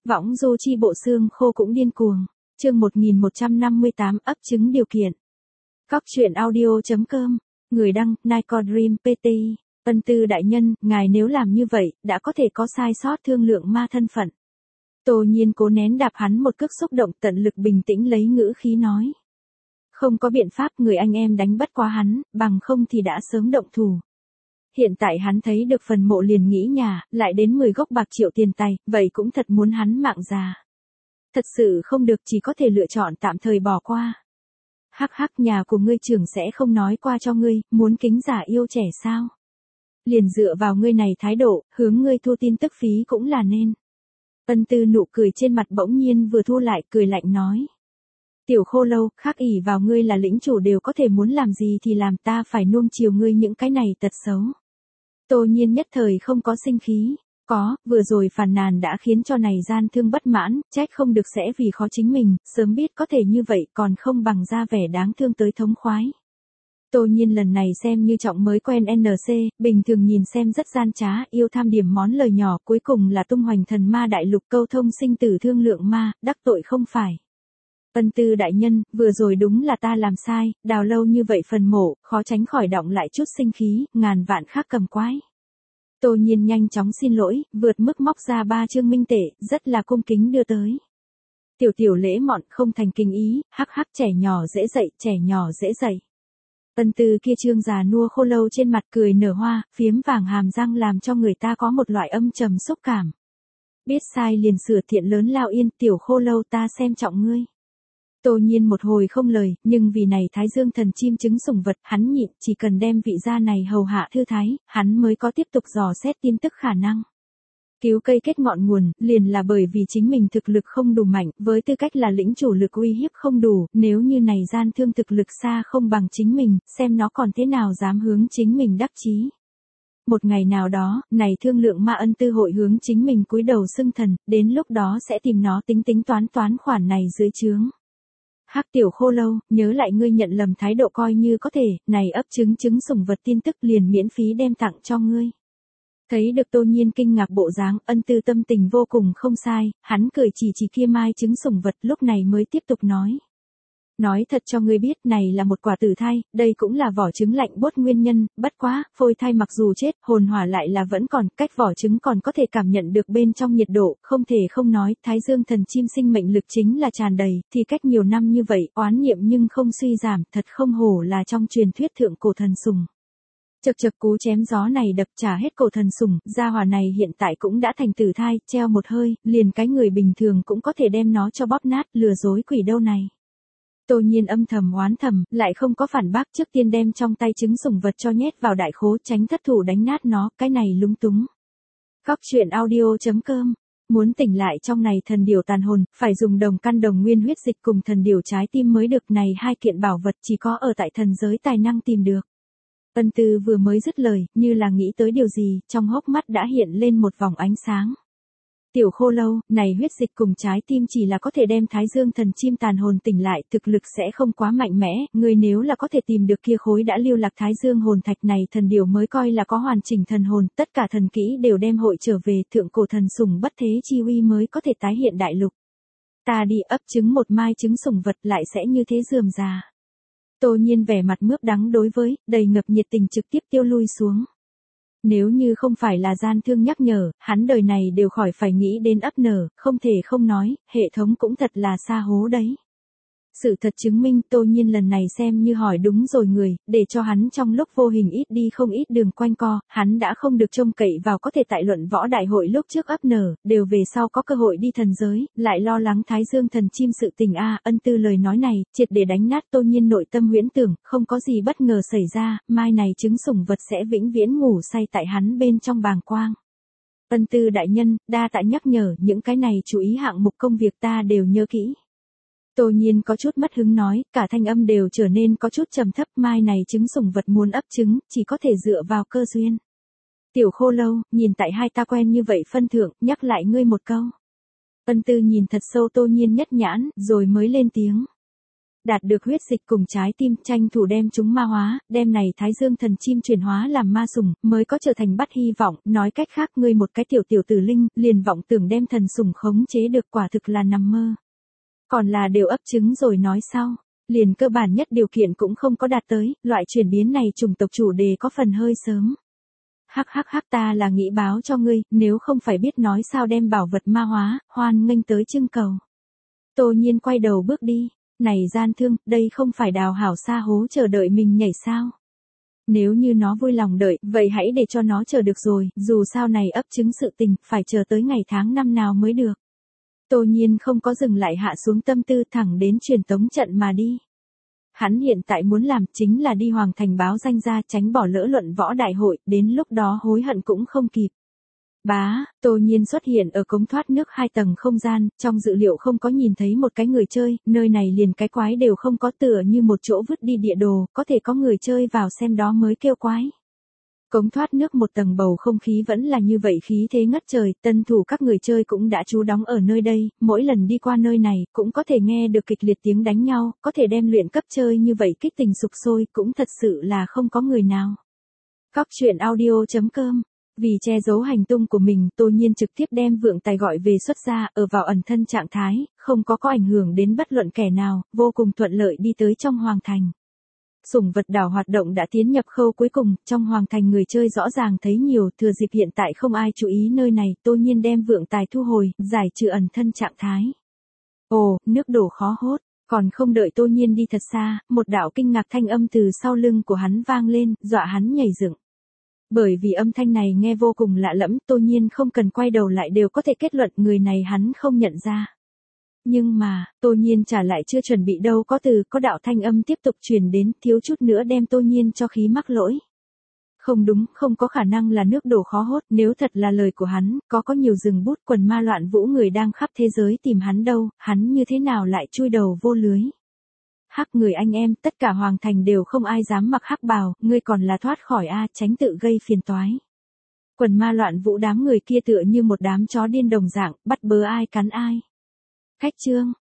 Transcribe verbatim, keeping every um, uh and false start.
Võng du chi bộ xương khô cũng điên cuồng. Chương một nghìn một trăm năm mươi tám ấp trứng điều kiện. Cóc truyện audio.com. Người đăng, Nico Dream pê tê. Ân Tư đại nhân, ngài nếu làm như vậy, đã có thể có sai sót thương lượng ma thân phận. Tô Nhiên cố nén đạp hắn một cước xúc động, tận lực bình tĩnh lấy ngữ khí nói. Không có biện pháp, người anh em đánh bất quá hắn, bằng không thì đã sớm động thủ. Hiện tại hắn thấy được phần mộ liền nghĩ nhà, lại đến mười gốc bạc triệu tiền tay, vậy cũng thật muốn hắn mạng già. Thật sự không được, chỉ có thể lựa chọn tạm thời bỏ qua. Hắc hắc, nhà của ngươi trưởng sẽ không nói qua cho ngươi, muốn kính giả yêu trẻ sao? Liền dựa vào ngươi này thái độ, hướng ngươi thu tin tức phí cũng là nên. Ân Tư nụ cười trên mặt bỗng nhiên vừa thu lại, cười lạnh nói. Tiểu Khô Lâu, khác ỷ vào ngươi là lĩnh chủ đều có thể muốn làm gì thì làm, ta phải nuông chiều ngươi những cái này tật xấu. Tô Nhiên nhất thời không có sinh khí. Có, vừa rồi phàn nàn đã khiến cho này gian thương bất mãn, trách không được sẽ vì khó chính mình, sớm biết có thể như vậy còn không bằng ra vẻ đáng thương tới thống khoái. Tô Nhiên lần này xem như trọng mới quen en xê, bình thường nhìn xem rất gian trá, yêu tham điểm món lời nhỏ, cuối cùng là tung hoành thần ma đại lục câu thông sinh tử thương lượng ma, đắc tội không phải. Ân Tư đại nhân, vừa rồi đúng là ta làm sai, đào lâu như vậy phần mộ, khó tránh khỏi động lại chút sinh khí, ngàn vạn khác cầm quái. Tô Nhiên nhanh chóng xin lỗi, vượt mức móc ra ba trương minh tệ, rất là cung kính đưa tới. Tiểu tiểu lễ mọn không thành kinh ý, hắc hắc, trẻ nhỏ dễ dạy, trẻ nhỏ dễ dạy. Ân Tư kia trương già nua khô lâu trên mặt cười nở hoa, phiếm vàng hàm răng làm cho người ta có một loại âm trầm xúc cảm. Biết sai liền sửa, thiện lớn lao yên, tiểu Khô Lâu ta xem trọng ngươi. Tô Nhiên một hồi không lời, nhưng vì này Thái Dương thần chim trứng sủng vật, hắn nhịn, chỉ cần đem vị gia này hầu hạ thư thái, hắn mới có tiếp tục dò xét tin tức khả năng. Cứu cây kết ngọn nguồn, liền là bởi vì chính mình thực lực không đủ mạnh, với tư cách là lĩnh chủ lực uy hiếp không đủ, nếu như này gian thương thực lực xa không bằng chính mình, xem nó còn thế nào dám hướng chính mình đắc chí. Một ngày nào đó, này thương lượng ma Ân Tư hội hướng chính mình cúi đầu xưng thần, đến lúc đó sẽ tìm nó tính tính toán toán khoản này dưới trướng. Hắc tiểu Khô Lâu, nhớ lại ngươi nhận lầm thái độ coi như có thể, này ấp trứng trứng sủng vật tin tức liền miễn phí đem tặng cho ngươi. Thấy được Tô Nhiên kinh ngạc bộ dáng, Ân Tư tâm tình vô cùng không sai, hắn cười chỉ chỉ kia mai trứng sủng vật, lúc này mới tiếp tục nói. Nói thật cho ngươi biết, này là một quả tử thai, đây cũng là vỏ trứng lạnh buốt nguyên nhân, bất quá, phôi thai mặc dù chết, hồn hỏa lại là vẫn còn, cách vỏ trứng còn có thể cảm nhận được bên trong nhiệt độ, không thể không nói, Thái Dương thần chim sinh mệnh lực chính là tràn đầy, thì cách nhiều năm như vậy, oán niệm nhưng không suy giảm, thật không hổ là trong truyền thuyết thượng cổ thần sủng. Chật chật, cú chém gió này đập trả hết cổ thần sủng, gia hỏa này hiện tại cũng đã thành tử thai, treo một hơi, liền cái người bình thường cũng có thể đem nó cho bóp nát, lừa dối quỷ đâu này. Tô Nhiên âm thầm oán thầm, lại không có phản bác, trước tiên đem trong tay trứng sủng vật cho nhét vào đại khố, tránh thất thủ đánh nát nó, cái này lúng túng. Cóc truyện audio.com. Muốn tỉnh lại trong này thần điểu tàn hồn, phải dùng đồng căn đồng nguyên huyết dịch cùng thần điểu trái tim mới được, này hai kiện bảo vật chỉ có ở tại thần giới tài năng tìm được. Ân Tư vừa mới dứt lời, như là nghĩ tới điều gì, trong hốc mắt đã hiện lên một vòng ánh sáng. Tiểu Khô Lâu, này huyết dịch cùng trái tim chỉ là có thể đem Thái Dương thần chim tàn hồn tỉnh lại, thực lực sẽ không quá mạnh mẽ, người nếu là có thể tìm được kia khối đã lưu lạc Thái Dương hồn thạch này, thần điểu mới coi là có hoàn chỉnh thần hồn, tất cả thần kỹ đều đem hội trở về, thượng cổ thần sủng bất thế chi uy mới có thể tái hiện đại lục. Ta đi ấp trứng một mai trứng sủng vật lại sẽ như thế rườm rà. Tô Nhiên vẻ mặt mướp đắng đối với, đầy ngập nhiệt tình trực tiếp tiêu lui xuống. Nếu như không phải là gian thương nhắc nhở, hắn đời này đều khỏi phải nghĩ đến ấp nở, không thể không nói, hệ thống cũng thật là xa hố đấy. Sự thật chứng minh Tô Nhiên lần này xem như hỏi đúng rồi người, để cho hắn trong lúc vô hình ít đi không ít đường quanh co, hắn đã không được trông cậy vào có thể tại luận võ đại hội lúc trước ấp nở, đều về sau có cơ hội đi thần giới, lại lo lắng Thái Dương thần chim sự tình a. Ân Tư lời nói này, triệt để đánh nát Tô Nhiên nội tâm huyễn tưởng, không có gì bất ngờ xảy ra, mai này trứng sủng vật sẽ vĩnh viễn ngủ say tại hắn bên trong bàng quang. Ân Tư đại nhân, đa tạ nhắc nhở, những cái này chú ý hạng mục công việc ta đều nhớ kỹ. Tô Nhiên có chút mất hứng nói, cả thanh âm đều trở nên có chút trầm thấp, mai này trứng sủng vật muốn ấp trứng, chỉ có thể dựa vào cơ duyên. Tiểu Khô Lâu, nhìn tại hai ta quen như vậy phân thượng, nhắc lại ngươi một câu. Ân Tư nhìn thật sâu Tô Nhiên nhất nhãn, rồi mới lên tiếng. đạt được huyết dịch cùng trái tim, tranh thủ đem chúng ma hóa, đem này Thái Dương thần chim chuyển hóa làm ma sủng, mới có trở thành bắt hy vọng, nói cách khác ngươi một cái tiểu tiểu tử linh, liền vọng tưởng đem thần sủng khống chế được quả thực là nằm mơ. Còn là đều ấp trứng rồi nói sau, liền cơ bản nhất điều kiện cũng không có đạt tới, loại chuyển biến này chủng tộc chủ đề có phần hơi sớm. Hắc hắc hắc ta là nghĩ báo cho ngươi, nếu không phải biết nói sao đem bảo vật ma hóa, hoan nghênh tới trưng cầu. Tô Nhiên quay đầu bước đi, này gian thương, đây không phải đào hảo xa hố chờ đợi mình nhảy sao. Nếu như nó vui lòng đợi, vậy hãy để cho nó chờ được rồi, dù sao này ấp trứng sự tình, phải chờ tới ngày tháng năm nào mới được. Tô Nhiên không có dừng lại hạ xuống tâm tư thẳng đến truyền tống trận mà đi. Hắn hiện tại muốn làm chính là đi Hoàng Thành báo danh ra tránh bỏ lỡ luận võ đại hội, đến lúc đó hối hận cũng không kịp. Bá, Tô Nhiên xuất hiện ở cống thoát nước hai tầng không gian, trong dự liệu không có nhìn thấy một cái người chơi, nơi này liền cái quái đều không có, tựa như một chỗ vứt đi địa đồ, có thể có người chơi vào xem đó mới kêu quái. Cống thoát nước một tầng bầu không khí vẫn là như vậy khí thế ngất trời, tân thủ các người chơi cũng đã trú đóng ở nơi đây, mỗi lần đi qua nơi này cũng có thể nghe được kịch liệt tiếng đánh nhau, có thể đem luyện cấp chơi như vậy kích tình sục sôi, cũng thật sự là không có người nào. Cóc truyện audio chấm com. Vì che giấu hành tung của mình, Tô Nhiên trực tiếp đem vượng tài gọi về xuất ra, ở vào ẩn thân trạng thái, không có có ảnh hưởng đến bất luận kẻ nào, vô cùng thuận lợi đi tới trong Hoàng Thành. Sủng vật đảo hoạt động đã tiến nhập khâu cuối cùng, trong Hoàng Thành người chơi rõ ràng thấy nhiều, thừa dịp hiện tại không ai chú ý nơi này, Tô Nhiên đem vượng tài thu hồi, giải trừ ẩn thân trạng thái. Ồ, nước đổ khó hốt, còn không đợi Tô Nhiên đi thật xa, một đạo kinh ngạc thanh âm từ sau lưng của hắn vang lên, dọa hắn nhảy dựng. Bởi vì âm thanh này nghe vô cùng lạ lẫm, Tô Nhiên không cần quay đầu lại đều có thể kết luận người này hắn không nhận ra. Nhưng mà, Tô Nhiên trả lại chưa chuẩn bị đâu có từ, có đạo thanh âm tiếp tục truyền đến, thiếu chút nữa đem Tô Nhiên cho khí mắc lỗi. Không đúng, không có khả năng là nước đổ khó hốt, nếu thật là lời của hắn, có có nhiều rừng bút quần ma loạn vũ người đang khắp thế giới tìm hắn đâu, hắn như thế nào lại chui đầu vô lưới. Hắc người anh em, tất cả Hoàng Thành đều không ai dám mặc hắc bào, ngươi còn là thoát khỏi a, tránh tự gây phiền toái. Quần ma loạn vũ đám người kia tựa như một đám chó điên đồng dạng, bắt bớ ai cắn ai. Khách trương,